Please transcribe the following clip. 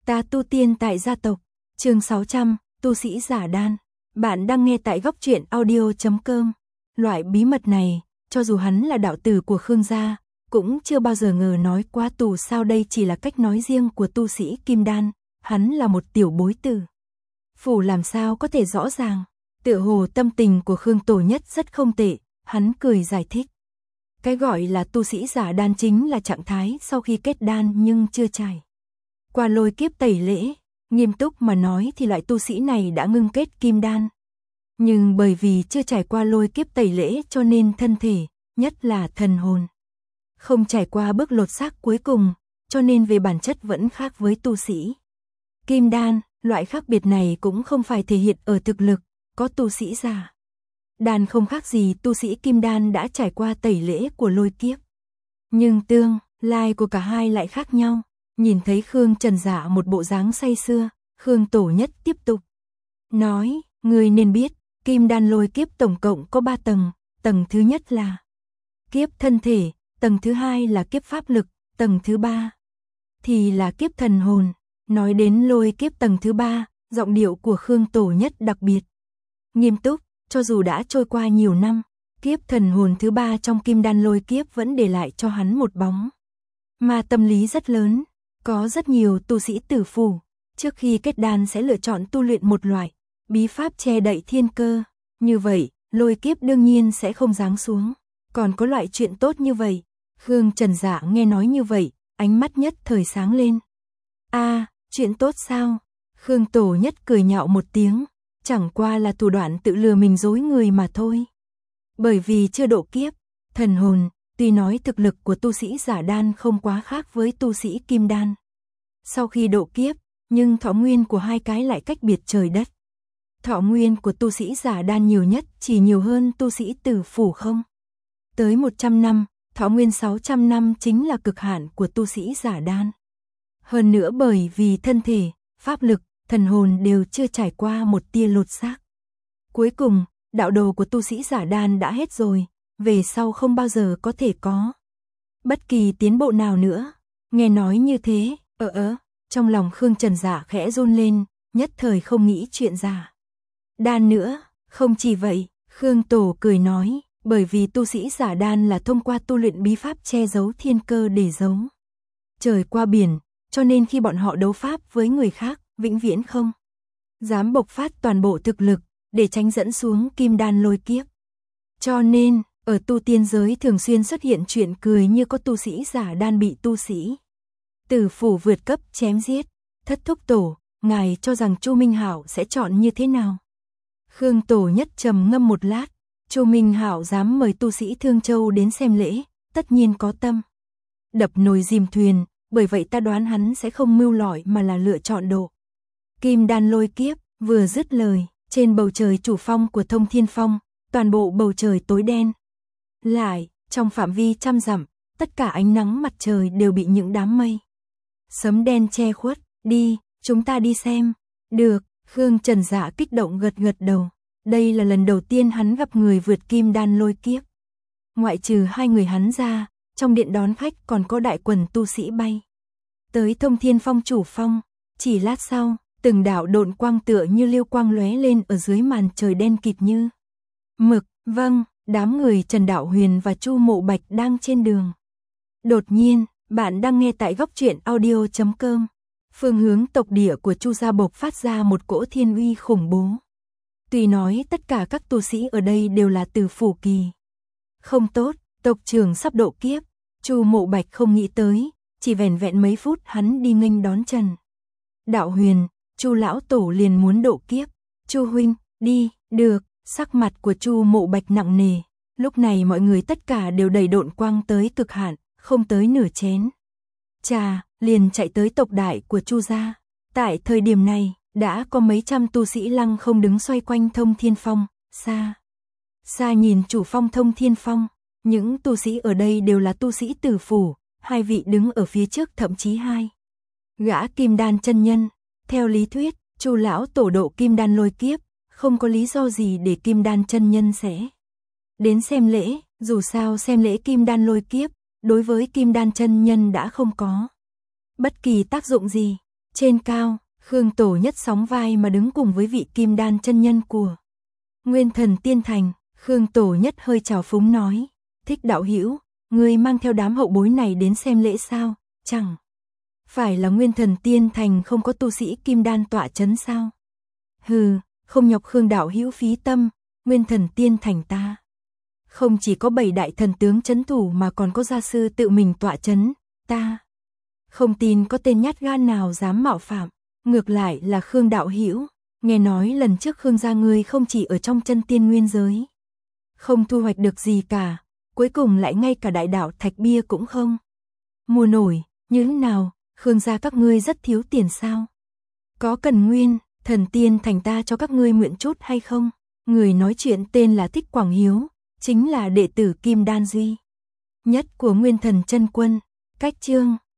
Ta tu tiên tại gia tộc, chương 600, tu sĩ giả đan. Bạn đang nghe tại góc truyện audio.com. Loại bí mật này, cho dù hắn là đạo tử của Khương gia, cũng chưa bao giờ ngờ nói qua tù sao đây chỉ là cách nói riêng của tu sĩ kim đan, hắn là một tiểu bối tử. Phủ làm sao có thể rõ ràng, tựa hồ tâm tình của Khương Tổ Nhất rất không tệ, hắn cười giải thích. Cái gọi là tu sĩ giả đan chính là trạng thái sau khi kết đan nhưng chưa trải qua lôi kiếp tẩy lễ, nghiêm túc mà nói thì loại tu sĩ này đã ngưng kết kim đan. Nhưng bởi vì chưa trải qua lôi kiếp tẩy lễ cho nên thân thể, nhất là thần hồn, không trải qua bước lột xác cuối cùng, cho nên về bản chất vẫn khác với tu sĩ kim đan. Loại khác biệt này cũng không phải thể hiện ở thực lực, có tu sĩ giả đan không khác gì tu sĩ kim đan đã trải qua tẩy lễ của lôi kiếp. Nhưng tương lai của cả hai lại khác nhau. Nhìn thấy Khương Trần Dạ một bộ dáng say sưa, Khương Tổ Nhất tiếp tục nói, người nên biết, kim đan lôi kiếp tổng cộng có 3 tầng, tầng thứ nhất là kiếp thân thể, tầng thứ hai là kiếp pháp lực, tầng thứ ba thì là kiếp thần hồn. Nói đến lôi kiếp tầng thứ ba, giọng điệu của Khương Tổ Nhất đặc biệt nghiêm túc, cho dù đã trôi qua nhiều năm, kiếp thần hồn thứ ba trong kim đan lôi kiếp vẫn để lại cho hắn một bóng mà tâm lý rất lớn. Có rất nhiều tu sĩ tử phủ, trước khi kết đan sẽ lựa chọn tu luyện một loại bí pháp che đậy thiên cơ, như vậy, lôi kiếp đương nhiên sẽ không giáng xuống. Còn có loại chuyện tốt như vậy. Khương Trần Dạ nghe nói như vậy, ánh mắt nhất thời sáng lên. Chuyện tốt sao? Khương Tổ Nhất cười nhạo một tiếng, chẳng qua là thủ đoạn tự lừa mình dối người mà thôi. Bởi vì chưa độ kiếp, thần hồn, tuy nói thực lực của tu sĩ giả đan không quá khác với tu sĩ kim đan. Sau khi độ kiếp, nhưng thọ nguyên của hai cái lại cách biệt trời đất. Thọ nguyên của tu sĩ giả đan nhiều nhất chỉ nhiều hơn tu sĩ tử phủ không tới 100 năm, thọ nguyên 600 năm chính là cực hạn của tu sĩ giả đan. Hơn nữa bởi vì thân thể, pháp lực, thần hồn đều chưa trải qua một tia lột xác. Cuối cùng, đạo đồ của tu sĩ giả đan đã hết rồi, về sau không bao giờ có thể có bất kỳ tiến bộ nào nữa. Nghe nói như thế, trong lòng Khương Trần Dạ khẽ run lên, nhất thời không nghĩ chuyện giả đan nữa. Không chỉ vậy, Khương Tổ cười nói, bởi vì tu sĩ giả đan là thông qua tu luyện bí pháp che giấu thiên cơ để giấu trời qua biển, cho nên khi bọn họ đấu pháp với người khác, vĩnh viễn không dám bộc phát toàn bộ thực lực, để tránh dẫn xuống kim đan lôi kiếp. Cho nên, ở tu tiên giới thường xuyên xuất hiện chuyện cười như có tu sĩ giả đan bị tu sĩ tử phủ vượt cấp chém giết. Thất thúc tổ, ngài cho rằng Chu Minh Hạo sẽ chọn như thế nào? Khương Tổ Nhất trầm ngâm một lát, Chu Minh Hạo dám mời tu sĩ Thương Châu đến xem lễ, tất nhiên có tâm đập nồi dìm thuyền, bởi vậy ta đoán hắn sẽ không mưu lọi mà là lựa chọn độ kim đan lôi kiếp. Vừa dứt lời, trên bầu trời chủ phong của Thông Thiên Phong, toàn bộ bầu trời tối đen lại, trong phạm vi trăm dặm, tất cả ánh nắng mặt trời đều bị những đám mây sấm đen che khuất. Đi, chúng ta đi xem. Được, Khương Trần Dạ kích động gật gật đầu. Đây là lần đầu tiên hắn gặp người vượt kim đan lôi kiếp. Ngoại trừ hai người hắn ra, trong điện đón khách còn có đại quần tu sĩ bay tới Thông Thiên Phong chủ phong. Chỉ lát sau, từng đạo độn quang tựa như liêu quang lóe lên ở dưới màn trời đen kịt như mực. Vâng, đám người Trần Đạo Huyền và Chu Mộ Bạch đang trên đường. Đột nhiên, bạn đang nghe tại góc truyện audio.com. Phương hướng tộc địa của Chu gia bộc phát ra một cỗ thiên uy khủng bố. Tuy nói tất cả các tu sĩ ở đây đều là tử phủ kỳ. Không tốt, tộc trưởng sắp độ kiếp. Chu Mộ Bạch không nghĩ tới, chỉ vẻn vẹn mấy phút hắn đi nghênh đón Trần Đạo Huyền, Chu lão tổ liền muốn độ kiếp. Chu huynh, đi. Được. Sắc mặt của Chu Mộ Bạch nặng nề. Lúc này mọi người tất cả đều đầy độn quang tới cực hạn, không tới nửa chén trà, liền chạy tới tộc đại của Chu gia. Tại thời điểm này, đã có mấy trăm tu sĩ lăng không đứng xoay quanh Thông Thiên Phong. Xa nhìn chủ phong Thông Thiên Phong, những tu sĩ ở đây đều là tu sĩ tử phủ, hai vị đứng ở phía trước thậm chí hai gã kim đan chân nhân. Theo lý thuyết, Chu lão tổ độ kim đan lôi kiếp, không có lý do gì để kim đan chân nhân sẽ đến xem lễ. Dù sao xem lễ kim đan lôi kiếp, đối với kim đan chân nhân đã không có bất kỳ tác dụng gì. Trên cao, Khương Tổ Nhất sóng vai mà đứng cùng với vị kim đan chân nhân của Nguyên Thần Tiên Thành. Khương Tổ Nhất hơi trào phúng nói, Thích đạo hữu, ngươi mang theo đám hậu bối này đến xem lễ sao? Chẳng phải là Nguyên Thần Tiên Thành không có tu sĩ kim đan tọa chấn sao? Hừ, không nhọc Khương đạo hữu phí tâm, Nguyên Thần Tiên Thành ta không chỉ có 7 đại thần tướng chấn thủ mà còn có gia sư tự mình tọa chấn, ta không tin có tên nhát gan nào dám mạo phạm. Ngược lại là Khương đạo hữu, nghe nói lần trước Khương gia ngươi không chỉ ở trong chân tiên nguyên giới không thu hoạch được gì cả, cuối cùng lại ngay cả đại đạo thạch bia cũng không mua nổi, như thế nào, Khương gia các ngươi rất thiếu tiền sao? Có cần Nguyên Thần Tiên Thành ta cho các ngươi mượn chút hay không? Người nói chuyện tên là Thích Quảng Hiếu, chính là đệ tử kim đan duy nhất của Nguyên Thần chân quân. Cách chương